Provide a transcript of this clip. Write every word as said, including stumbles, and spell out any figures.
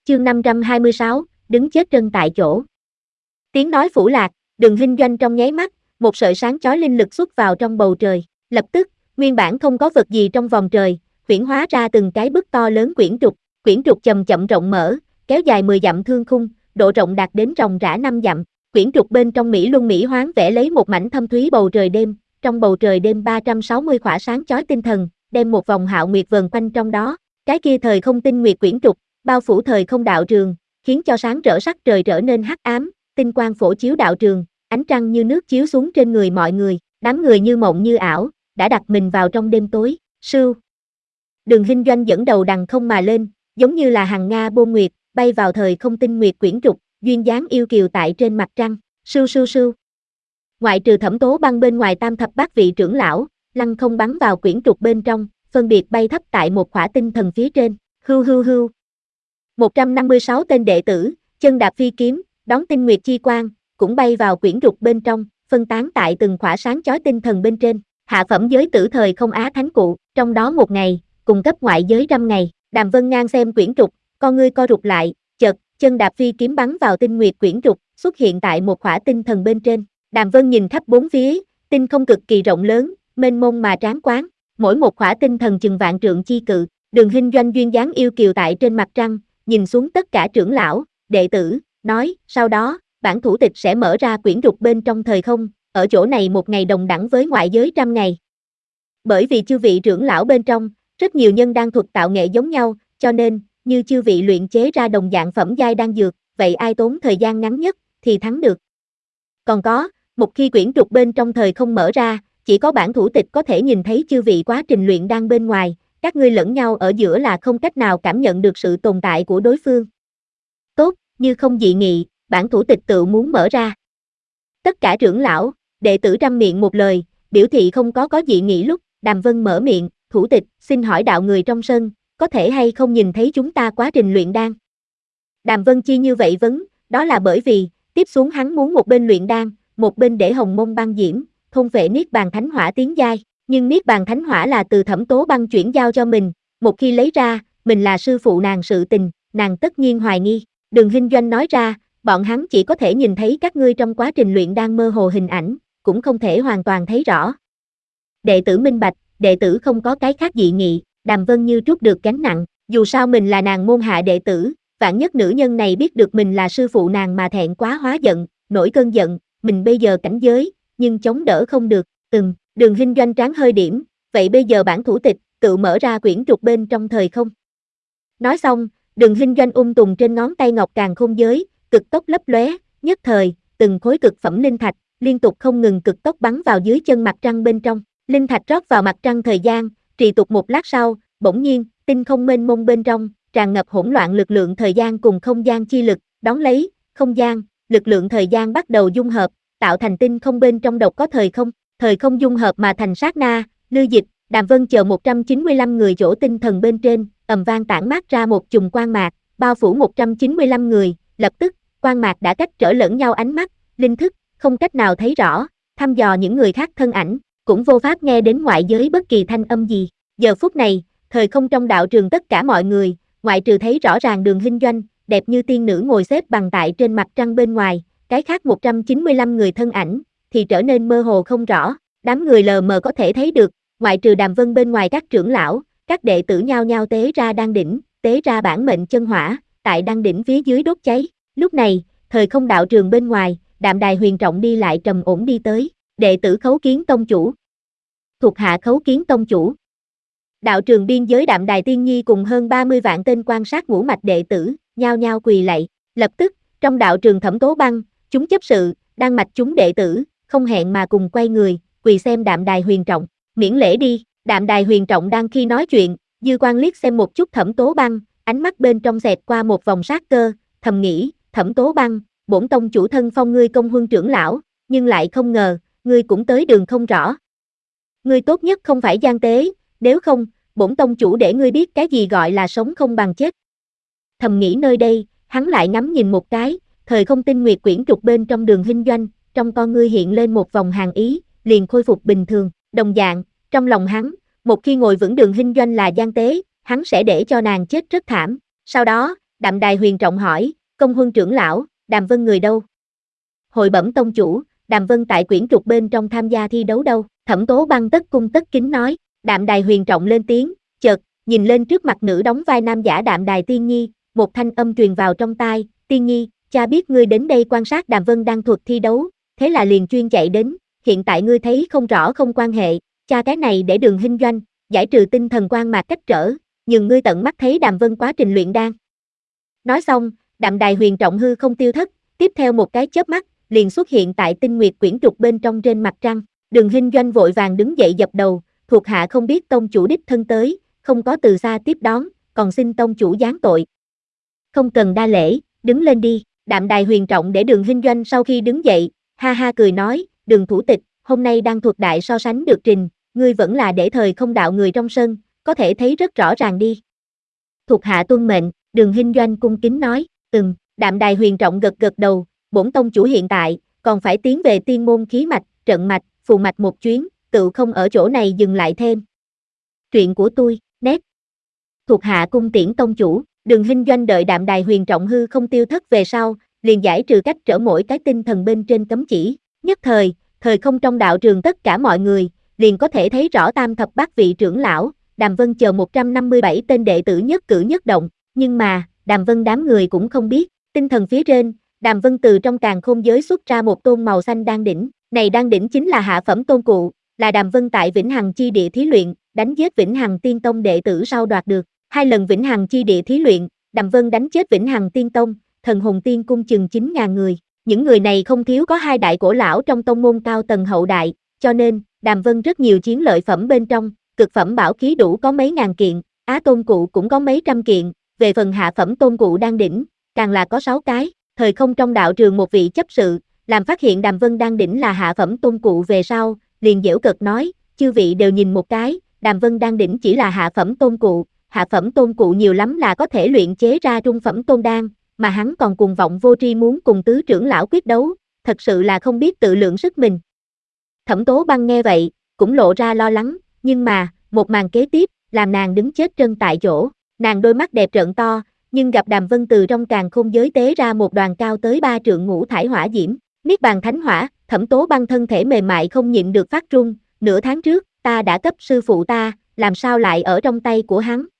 Chương năm trăm hai mươi sáu, đứng chết chân tại chỗ. Tiếng nói phủ lạc, Đường Hinh Doanh trong nháy mắt, một sợi sáng chói linh lực xuất vào trong bầu trời, lập tức, nguyên bản không có vật gì trong vòng trời, huyễn hóa ra từng cái bức to lớn quyển trục, quyển trục chậm chậm rộng mở, kéo dài mười dặm thương khung, độ rộng đạt đến ròng rã năm dặm. Quyển trục bên trong mỹ luân mỹ hoán vẽ lấy một mảnh thâm thúy bầu trời đêm, trong bầu trời đêm ba trăm sáu mươi khỏa sáng chói tinh thần, đem một vòng hạo nguyệt vờn quanh trong đó. Cái kia thời không tinh nguyệt quyển trục, bao phủ thời không đạo trường, khiến cho sáng rỡ sắc trời trở nên hắc ám, tinh quang phổ chiếu đạo trường, ánh trăng như nước chiếu xuống trên người mọi người, đám người như mộng như ảo, đã đặt mình vào trong đêm tối. Sưu. Đường Hinh Doanh dẫn đầu đằng không mà lên, giống như là hằng nga bôn nguyệt, bay vào thời không tinh nguyệt quyển trục, duyên dáng yêu kiều tại trên mặt trăng. Sưu sưu sưu. Ngoại trừ Thẩm Tố Băng bên ngoài tam thập bát vị trưởng lão, lăng không bắn vào quyển trục bên trong, phân biệt bay thấp tại một khỏa tinh thần phía trên. Hưu hưu hưu. một trăm năm mươi sáu tên đệ tử, chân đạp phi kiếm, đón tinh nguyệt chi quang, cũng bay vào quyển trục bên trong, phân tán tại từng khỏa sáng chói tinh thần bên trên. Hạ phẩm giới tử thời không á thánh cụ, trong đó một ngày, cùng cấp ngoại giới trăm ngày. Đàm Vân Ngang xem quyển trục, con ngươi co rụt lại, chợt, chân đạp phi kiếm bắn vào tinh nguyệt quyển trục, xuất hiện tại một khỏa tinh thần bên trên. Đàm Vân nhìn khắp bốn phía, tinh không cực kỳ rộng lớn, mênh mông mà tráng quán, mỗi một khỏa tinh thần chừng vạn trượng chi cự. Đường Hinh Doanh duyên dáng yêu kiều tại trên mặt trăng, nhìn xuống tất cả trưởng lão, đệ tử, nói, sau đó, bản thủ tịch sẽ mở ra quyển trục bên trong thời không, ở chỗ này một ngày đồng đẳng với ngoại giới trăm ngày. Bởi vì chư vị trưởng lão bên trong, rất nhiều nhân đan thuật tạo nghệ giống nhau, cho nên, như chư vị luyện chế ra đồng dạng phẩm giai đan dược, vậy ai tốn thời gian ngắn nhất, thì thắng được. Còn có, một khi quyển trục bên trong thời không mở ra, chỉ có bản thủ tịch có thể nhìn thấy chư vị quá trình luyện đan bên ngoài, các ngươi lẫn nhau ở giữa là không cách nào cảm nhận được sự tồn tại của đối phương. Tốt, như không dị nghị, bản thủ tịch tự muốn mở ra. Tất cả trưởng lão, đệ tử trăm miệng một lời, biểu thị không có có dị nghị lúc, Đàm Vân mở miệng, thủ tịch, xin hỏi đạo người trong sân, có thể hay không nhìn thấy chúng ta quá trình luyện đan? Đàm Vân chi như vậy vấn, đó là bởi vì, tiếp xuống hắn muốn một bên luyện đan, một bên để hồng môn băng diễm, thôn vệ niết bàn thánh hỏa tiến giai, nhưng niết bàn thánh hỏa là từ Thẩm Tố Băng chuyển giao cho mình, một khi lấy ra, mình là sư phụ nàng sự tình, nàng tất nhiên hoài nghi. Đường Hinh Doanh nói ra, bọn hắn chỉ có thể nhìn thấy các ngươi trong quá trình luyện đan mơ hồ hình ảnh, cũng không thể hoàn toàn thấy rõ. Đệ tử minh bạch, đệ tử không có cái khác dị nghị. Đàm Vân như trút được gánh nặng, dù sao mình là nàng môn hạ đệ tử, vạn nhất nữ nhân này biết được mình là sư phụ nàng mà thẹn quá hóa giận, nổi cơn giận, mình bây giờ cảnh giới, nhưng chống đỡ không được. Ừm, Đường Hinh Doanh tráng hơi điểm, vậy bây giờ bản thủ tịch, tự mở ra quyển trục bên trong thời không. Nói xong, Đường Hinh Doanh ung tùng trên ngón tay ngọc càn khôn giới, cực tốc lấp lóe, nhất thời, từng khối cực phẩm linh thạch, liên tục không ngừng cực tốc bắn vào dưới chân mặt trăng bên trong. Linh thạch rót vào mặt trăng thời gian, trì tục một lát sau, bỗng nhiên, tinh không mênh mông bên trong, tràn ngập hỗn loạn lực lượng thời gian cùng không gian chi lực, đón lấy, không gian, lực lượng thời gian bắt đầu dung hợp, tạo thành tinh không bên trong độc có thời không, thời không dung hợp mà thành sát na, Lư Dịch, Đàm Vân chờ một trăm chín mươi lăm người chỗ tinh thần bên trên, ầm vang tản mát ra một chùm quang mạc, bao phủ một trăm chín mươi lăm người, lập tức, quang mạc đã cách trở lẫn nhau ánh mắt, linh thức, không cách nào thấy rõ, thăm dò những người khác thân ảnh, cũng vô pháp nghe đến ngoại giới bất kỳ thanh âm gì. Giờ phút này, thời không trong đạo trường tất cả mọi người, ngoại trừ thấy rõ ràng Đường Hinh Doanh, đẹp như tiên nữ ngồi xếp bằng tại trên mặt trăng bên ngoài, cái khác một trăm chín mươi lăm người thân ảnh, thì trở nên mơ hồ không rõ, đám người lờ mờ có thể thấy được, ngoại trừ Đàm Vân bên ngoài các trưởng lão, các đệ tử nhao nhao tế ra đan đỉnh, tế ra bản mệnh chân hỏa, tại đan đỉnh phía dưới đốt cháy. Lúc này, thời không đạo trường bên ngoài, Đạm Đài Huyền Trọng đi lại trầm ổn đi tới, đệ tử Khấu Kiến tông chủ. Thuộc hạ Khấu Kiến tông chủ. Đạo trường biên giới Đạm Đài Tiên Nhi cùng hơn ba mươi vạn tên quan sát ngũ mạch đệ tử, nhao nhao quỳ lạy. Lập tức, trong đạo trường Thẩm Tố Băng, chúng chấp sự, đan mạch chúng đệ tử, không hẹn mà cùng quay người, quỳ xem Đạm Đài Huyền Trọng. Miễn lễ đi. Đạm Đài Huyền Trọng đang khi nói chuyện, dư quan liếc xem một chút Thẩm Tố Băng, ánh mắt bên trong xẹt qua một vòng sát cơ, thầm nghĩ, Thẩm Tố Băng, bổn tông chủ thân phong ngươi công huân trưởng lão, nhưng lại không ngờ, ngươi cũng tới đường không rõ. Ngươi tốt nhất không phải gian tế, nếu không, bổn tông chủ để ngươi biết cái gì gọi là sống không bằng chết. Thầm nghĩ nơi đây, hắn lại ngắm nhìn một cái, thời không tinh nguyệt quyển trục bên trong Đường Hinh Doanh, trong con ngươi hiện lên một vòng hàn ý, liền khôi phục bình thường. Đồng dạng, trong lòng hắn, một khi ngồi vững Đường Hinh Doanh là gian tế, hắn sẽ để cho nàng chết rất thảm. Sau đó, Đạm Đài Huyền Trọng hỏi, công huân trưởng lão, Đàm Vân người đâu? Hồi bẩm tông chủ, Đàm Vân tại quyển trục bên trong tham gia thi đấu đâu? Thẩm Tố Băng tất cung tất kính nói. Đạm Đài Huyền Trọng lên tiếng, chợt nhìn lên trước mặt nữ đóng vai nam giả Đạm Đài Tiên Nhi, một thanh âm truyền vào trong tai, Tiên Nhi, cha biết ngươi đến đây quan sát Đàm Vân đang thuật thi đấu, thế là liền chuyên chạy đến, hiện tại ngươi thấy không rõ không quan hệ, cha cái này để Đường Hinh Doanh, giải trừ tinh thần quan mạc cách trở, nhưng ngươi tận mắt thấy Đàm Vân quá trình luyện đan. Nói xong, Đạm Đài Huyền Trọng hư không tiêu thất, tiếp theo một cái chớp mắt, liền xuất hiện tại tinh nguyệt quyển trục bên trong trên mặt trăng. Đường Hinh Doanh vội vàng đứng dậy dập đầu, thuộc hạ không biết tông chủ đích thân tới, không có từ xa tiếp đón, còn xin tông chủ giáng tội. Không cần đa lễ, đứng lên đi. Đạm Đài Huyền Trọng để Đường Hinh Doanh sau khi đứng dậy, ha ha cười nói, Đường thủ tịch, hôm nay đang thuật đại so sánh được trình, ngươi vẫn là để thời không đạo người trong sân, có thể thấy rất rõ ràng đi. Thuộc hạ tuân mệnh, Đường Hinh Doanh cung kính nói, ừm. Đạm Đài Huyền Trọng gật gật đầu, bổn tông chủ hiện tại, còn phải tiến về tiên môn khí mạch, trận mạch, phù mạch một chuyến, tự không ở chỗ này dừng lại thêm. Truyện của tôi, nét. Thuộc hạ cung tiễn tông chủ. Đường Hinh Doanh đợi Đạm Đài Huyền Trọng hư không tiêu thất về sau, liền giải trừ cách trở mỗi cái tinh thần bên trên cấm chỉ. Nhất thời, thời không trong đạo trường tất cả mọi người, liền có thể thấy rõ tam thập bát vị trưởng lão, Đàm Vân chờ một trăm năm mươi bảy tên đệ tử nhất cử nhất động, nhưng mà, Đàm Vân đám người cũng không biết, tinh thần phía trên, Đàm Vân từ trong càn khôn giới xuất ra một tôn màu xanh đan đỉnh, này đan đỉnh chính là hạ phẩm tôn cụ, là Đàm Vân tại Vĩnh Hằng chi địa thí luyện, đánh giết Vĩnh Hằng Tiên Tông đệ tử sau đoạt được. Hai lần Vĩnh Hằng chi địa thí luyện, Đàm Vân đánh chết Vĩnh Hằng Tiên Tông, Thần Hồn Tiên cung chừng chín nghìn người. Những người này không thiếu có hai đại cổ lão trong tông môn cao tầng hậu đại, cho nên, Đàm Vân rất nhiều chiến lợi phẩm bên trong, cực phẩm bảo khí đủ có mấy ngàn kiện, á tôn cụ cũng có mấy trăm kiện, về phần hạ phẩm tôn cụ đan đỉnh, càng là có sáu cái. Thời không trong đạo trường một vị chấp sự, làm phát hiện Đàm Vân đan đỉnh là hạ phẩm tôn cụ về sau, liền giễu cợt nói, chư vị đều nhìn một cái, Đàm Vân đan đỉnh chỉ là hạ phẩm tôn cụ. Hạ phẩm tôn cụ nhiều lắm là có thể luyện chế ra trung phẩm tôn đan, mà hắn còn cuồng vọng vô tri muốn cùng tứ trưởng lão quyết đấu, thật sự là không biết tự lượng sức mình. Thẩm Tố Băng nghe vậy, cũng lộ ra lo lắng, nhưng mà, một màn kế tiếp, làm nàng đứng chết chân tại chỗ, nàng đôi mắt đẹp trợn to, nhưng gặp Đàm Vân từ trong càn khôn giới tế ra một đoàn cao tới ba trượng ngũ thải hỏa diễm, niết bàn thánh hỏa. Thẩm Tố Băng thân thể mềm mại không nhịn được phát run, nửa tháng trước, ta đã cấp sư phụ ta, làm sao lại ở trong tay của hắn.